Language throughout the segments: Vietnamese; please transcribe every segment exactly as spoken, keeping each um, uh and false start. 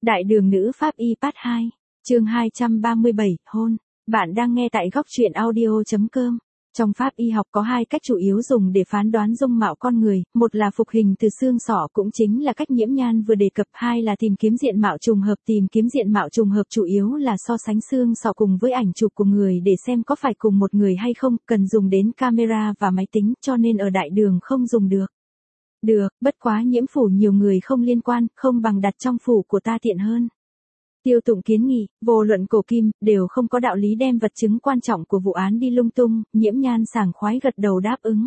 Đại đường nữ pháp y part hai, chương hai trăm ba mươi bảy, hôn. Bạn đang nghe tại góc truyện audio.com. Trong pháp y học có hai cách chủ yếu dùng để phán đoán dung mạo con người, một là phục hình từ xương sọ cũng chính là cách Nhiễm Nhan vừa đề cập, hai là tìm kiếm diện mạo trùng hợp. Tìm kiếm diện mạo trùng hợp chủ yếu là so sánh xương sọ cùng với ảnh chụp của người để xem có phải cùng một người hay không, cần dùng đến camera và máy tính, cho nên ở đại đường không dùng được. Được, bất quá nhiễm phủ nhiều người không liên quan, không bằng đặt trong phủ của ta tiện hơn. Tiêu Tụng kiến nghị, vô luận cổ kim, đều không có đạo lý đem vật chứng quan trọng của vụ án đi lung tung. Nhiễm Nhan sảng khoái gật đầu đáp ứng.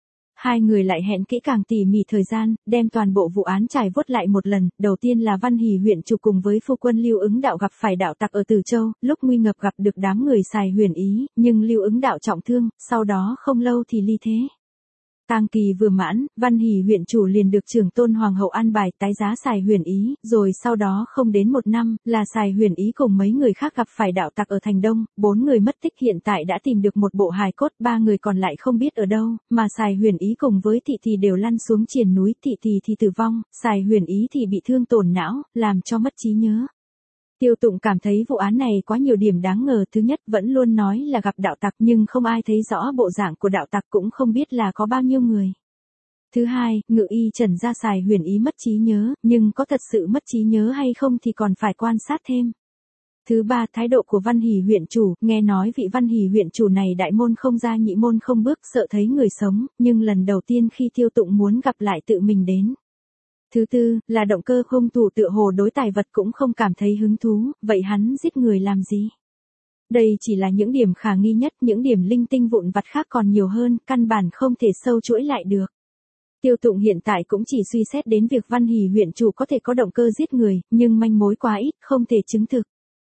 Hai người lại hẹn kỹ càng tỉ mỉ thời gian, đem toàn bộ vụ án trải vuốt lại một lần. Đầu tiên là Văn Hỷ huyện chủ cùng với phu quân Lưu Ứng Đạo gặp phải đạo tặc ở Từ Châu, lúc nguy ngập gặp được đám người xài huyền ý, nhưng Lưu Ứng Đạo trọng thương, sau đó không lâu thì ly thế. Tang kỳ vừa mãn, Văn Hỷ huyện chủ liền được trưởng tôn hoàng hậu an bài tái giá xài huyền ý, rồi sau đó không đến một năm, là xài huyền ý cùng mấy người khác gặp phải đạo tặc ở thành Đông, bốn người mất tích hiện tại đã tìm được một bộ hài cốt, ba người còn lại không biết ở đâu, mà xài huyền ý cùng với thị thì đều lăn xuống triền núi, thị thì thì tử vong, xài huyền ý thì bị thương tổn não, làm cho mất trí nhớ. Tiêu Tụng cảm thấy vụ án này có nhiều điểm đáng ngờ. Thứ nhất, vẫn luôn nói là gặp đạo tặc nhưng không ai thấy rõ bộ dạng của đạo tặc, cũng không biết là có bao nhiêu người. Thứ hai, ngự y trần gia xài huyền ý mất trí nhớ, nhưng có thật sự mất trí nhớ hay không thì còn phải quan sát thêm. Thứ ba, thái độ của Văn Hỷ huyện chủ, nghe nói vị Văn Hỷ huyện chủ này đại môn không ra nhị môn không bước, sợ thấy người sống, nhưng lần đầu tiên khi Tiêu Tụng muốn gặp lại tự mình đến. Thứ tư, là động cơ hung thủ tựa hồ đối tài vật cũng không cảm thấy hứng thú, vậy hắn giết người làm gì? Đây chỉ là những điểm khả nghi nhất, những điểm linh tinh vụn vặt khác còn nhiều hơn, căn bản không thể sâu chuỗi lại được. Tiêu Tụng hiện tại cũng chỉ suy xét đến việc Văn Hỷ huyện chủ có thể có động cơ giết người, nhưng manh mối quá ít, không thể chứng thực.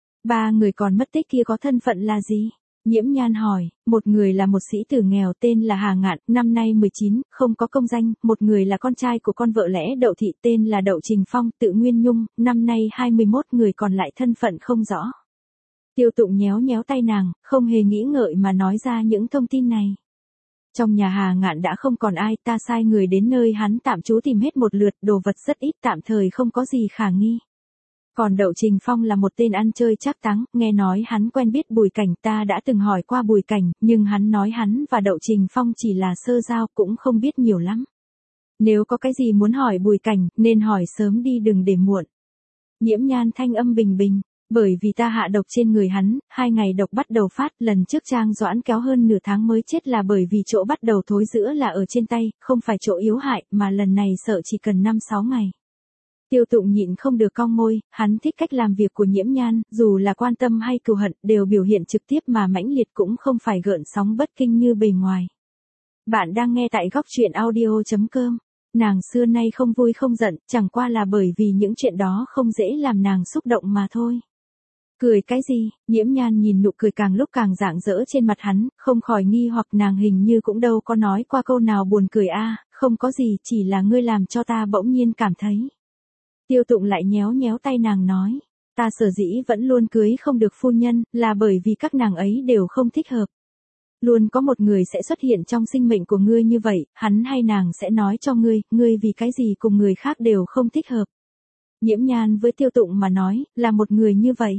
Ba người còn mất tích kia có thân phận là gì? Nhiễm Nhan hỏi, một người là một sĩ tử nghèo tên là Hà Ngạn, năm nay mười chín, không có công danh, một người là con trai của con vợ lẽ Đậu Thị tên là Đậu Trình Phong, tự Nguyên Nhung, năm nay hai mươi mốt, người còn lại thân phận không rõ. Tiêu Tụng nhéo nhéo tay nàng, không hề nghĩ ngợi mà nói ra những thông tin này. Trong nhà Hà Ngạn đã không còn ai, ta sai người đến nơi hắn tạm trú tìm hết một lượt, đồ vật rất ít, tạm thời không có gì khả nghi. Còn Đậu Trình Phong là một tên ăn chơi trác táng, nghe nói hắn quen biết Bùi Cảnh, ta đã từng hỏi qua Bùi Cảnh, nhưng hắn nói hắn và Đậu Trình Phong chỉ là sơ giao, cũng không biết nhiều lắm. Nếu có cái gì muốn hỏi Bùi Cảnh, nên hỏi sớm đi đừng để muộn. Nhiễm Nhan thanh âm bình bình, bởi vì ta hạ độc trên người hắn, hai ngày độc bắt đầu phát, lần trước Trang Doãn kéo hơn nửa tháng mới chết là bởi vì chỗ bắt đầu thối rữa là ở trên tay, không phải chỗ yếu hại, mà lần này sợ chỉ cần năm sáu ngày. Tiêu Tụng nhịn không được cong môi, hắn thích cách làm việc của Nhiễm Nhan, dù là quan tâm hay cừu hận, đều biểu hiện trực tiếp mà mãnh liệt, cũng không phải gợn sóng bất kinh như bề ngoài. Bạn đang nghe tại góc truyện audio.com. Nàng xưa nay không vui không giận, chẳng qua là bởi vì những chuyện đó không dễ làm nàng xúc động mà thôi. Cười cái gì? Nhiễm Nhan nhìn nụ cười càng lúc càng rạng rỡ trên mặt hắn, không khỏi nghi hoặc, nàng hình như cũng đâu có nói qua câu nào buồn cười a. À, không có gì, chỉ là ngươi làm cho ta bỗng nhiên cảm thấy. Tiêu Tụng lại nhéo nhéo tay nàng nói, ta sở dĩ vẫn luôn cưới không được phu nhân, là bởi vì các nàng ấy đều không thích hợp. Luôn có một người sẽ xuất hiện trong sinh mệnh của ngươi như vậy, hắn hay nàng sẽ nói cho ngươi, ngươi vì cái gì cùng người khác đều không thích hợp. Nhiễm Nhan với Tiêu Tụng mà nói, là một người như vậy.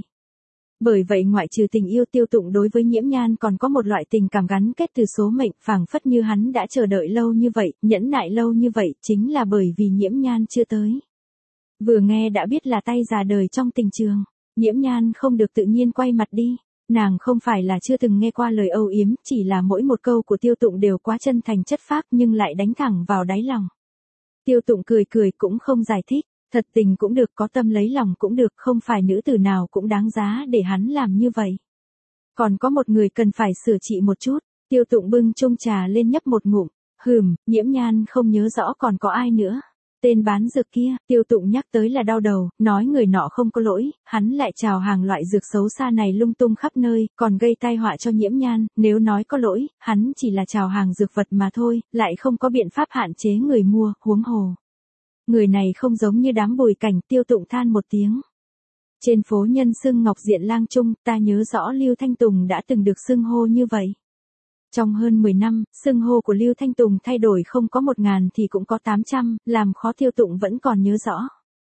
Bởi vậy ngoại trừ tình yêu, Tiêu Tụng đối với Nhiễm Nhan còn có một loại tình cảm gắn kết từ số mệnh, phảng phất như hắn đã chờ đợi lâu như vậy, nhẫn nại lâu như vậy, chính là bởi vì Nhiễm Nhan chưa tới. Vừa nghe đã biết là tay già đời trong tình trường, Nhiễm Nhan không được tự nhiên quay mặt đi, nàng không phải là chưa từng nghe qua lời âu yếm, chỉ là mỗi một câu của Tiêu Tụng đều quá chân thành chất phác nhưng lại đánh thẳng vào đáy lòng. Tiêu Tụng cười cười cũng không giải thích, thật tình cũng được, có tâm lấy lòng cũng được, không phải nữ tử nào cũng đáng giá để hắn làm như vậy. Còn có một người cần phải sửa trị một chút. Tiêu Tụng bưng chung trà lên nhấp một ngụm, hừm, Nhiễm Nhan không nhớ rõ còn có ai nữa. Tên bán dược kia, Tiêu Tụng nhắc tới là đau đầu, nói người nọ không có lỗi, hắn lại chào hàng loại dược xấu xa này lung tung khắp nơi, còn gây tai họa cho Nhiễm Nhan, nếu nói có lỗi, hắn chỉ là chào hàng dược vật mà thôi, lại không có biện pháp hạn chế người mua, huống hồ. Người này không giống như đám Bùi Cảnh, Tiêu Tụng than một tiếng. Trên phố nhân xưng Ngọc Diện Lang Trung, ta nhớ rõ Lưu Thanh Tùng đã từng được xưng hô như vậy. Trong hơn mười năm, xưng hô của Lưu Thanh Tùng thay đổi không có một ngàn thì cũng có tám trăm, làm khó Tiêu Tụng vẫn còn nhớ rõ.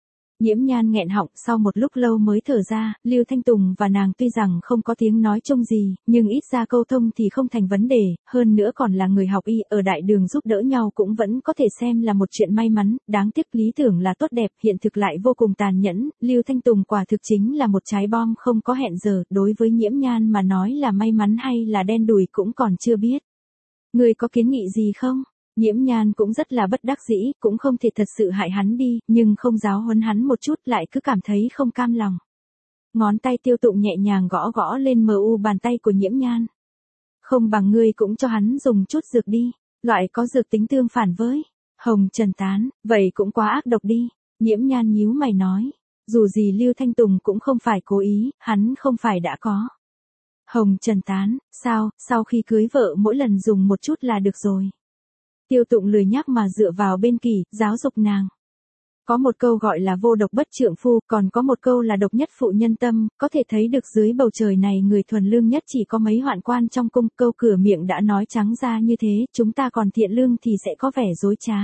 Nhiễm Nhan nghẹn họng sau một lúc lâu mới thở ra, Lưu Thanh Tùng và nàng tuy rằng không có tiếng nói chung gì, nhưng ít ra câu thông thì không thành vấn đề, hơn nữa còn là người học y ở đại đường giúp đỡ nhau cũng vẫn có thể xem là một chuyện may mắn, đáng tiếc lý tưởng là tốt đẹp, hiện thực lại vô cùng tàn nhẫn, Lưu Thanh Tùng quả thực chính là một trái bom không có hẹn giờ, đối với Nhiễm Nhan mà nói là may mắn hay là đen đủi cũng còn chưa biết. Người có kiến nghị gì không? Nhiễm Nhan cũng rất là bất đắc dĩ, cũng không thể thật sự hại hắn đi, nhưng không giáo huấn hắn một chút lại cứ cảm thấy không cam lòng. Ngón tay Tiêu Tụng nhẹ nhàng gõ gõ lên mờ u bàn tay của Nhiễm Nhan. Không bằng ngươi cũng cho hắn dùng chút dược đi, loại có dược tính tương phản với hồng trần tán, vậy cũng quá ác độc đi. Nhiễm Nhan nhíu mày nói, dù gì Lưu Thanh Tùng cũng không phải cố ý, hắn không phải đã có hồng trần tán, sao, sau khi cưới vợ mỗi lần dùng một chút là được rồi. Tiêu Tụng lười nhác mà dựa vào bên Kỳ, giáo dục nàng. Có một câu gọi là vô độc bất trượng phu, còn có một câu là độc nhất phụ nhân tâm, có thể thấy được dưới bầu trời này người thuần lương nhất chỉ có mấy hoạn quan trong cung, câu cửa miệng đã nói trắng ra như thế, chúng ta còn thiện lương thì sẽ có vẻ dối trá.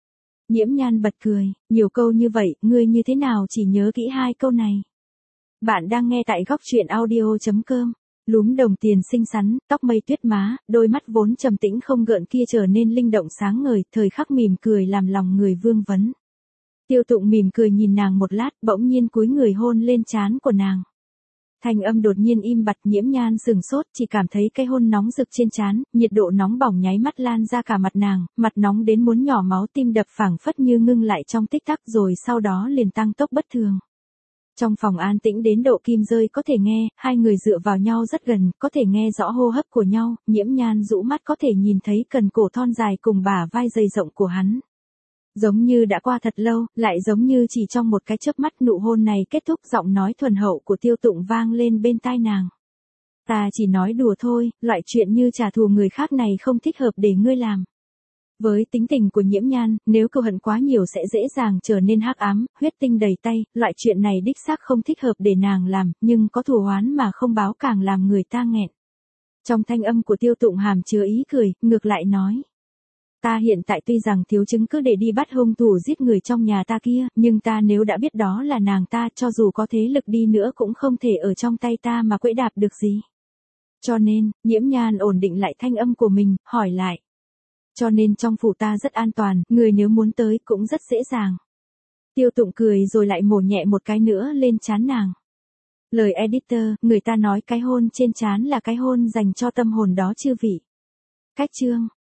Nhiễm Nhan bật cười, nhiều câu như vậy, ngươi như thế nào chỉ nhớ kỹ hai câu này. Bạn đang nghe tại góc truyện audio chấm com. Lúm đồng tiền xinh xắn, tóc mây tuyết má, đôi mắt vốn trầm tĩnh không gợn kia trở nên linh động sáng ngời, thời khắc mỉm cười làm lòng người vương vấn. Tiêu Tụng mỉm cười nhìn nàng một lát, bỗng nhiên cúi người hôn lên trán của nàng. Thanh âm đột nhiên im bặt, Nhiễm Nhan sừng sốt, chỉ cảm thấy cái hôn nóng rực trên trán, nhiệt độ nóng bỏng nháy mắt lan ra cả mặt nàng, mặt nóng đến muốn nhỏ máu, tim đập phảng phất như ngưng lại trong tích tắc rồi sau đó liền tăng tốc bất thường. Trong phòng an tĩnh đến độ kim rơi có thể nghe, hai người dựa vào nhau rất gần, có thể nghe rõ hô hấp của nhau, Nhiễm Nhan rũ mắt có thể nhìn thấy cần cổ thon dài cùng bả vai dày rộng của hắn. Giống như đã qua thật lâu, lại giống như chỉ trong một cái chớp mắt nụ hôn này kết thúc, giọng nói thuần hậu của Tiêu Tụng vang lên bên tai nàng. Ta chỉ nói đùa thôi, loại chuyện như trả thù người khác này không thích hợp để ngươi làm. Với tính tình của Nhiễm Nhan, nếu cừu hận quá nhiều sẽ dễ dàng trở nên hắc ám, huyết tinh đầy tay, loại chuyện này đích xác không thích hợp để nàng làm, nhưng có thù oán mà không báo càng làm người ta nghẹn. Trong thanh âm của Tiêu Tụng hàm chứa ý cười, ngược lại nói. Ta hiện tại tuy rằng thiếu chứng cứ để đi bắt hung thủ giết người trong nhà ta kia, nhưng ta nếu đã biết đó là nàng ta, cho dù có thế lực đi nữa cũng không thể ở trong tay ta mà quẫy đạp được gì. Cho nên, Nhiễm Nhan ổn định lại thanh âm của mình, hỏi lại. Cho nên trong phủ ta rất an toàn, người nếu muốn tới cũng rất dễ dàng. Tiêu Tụng cười rồi lại mổ nhẹ một cái nữa lên trán nàng. Lời editor, người ta nói cái hôn trên trán là cái hôn dành cho tâm hồn đó chư vị. Cách chương.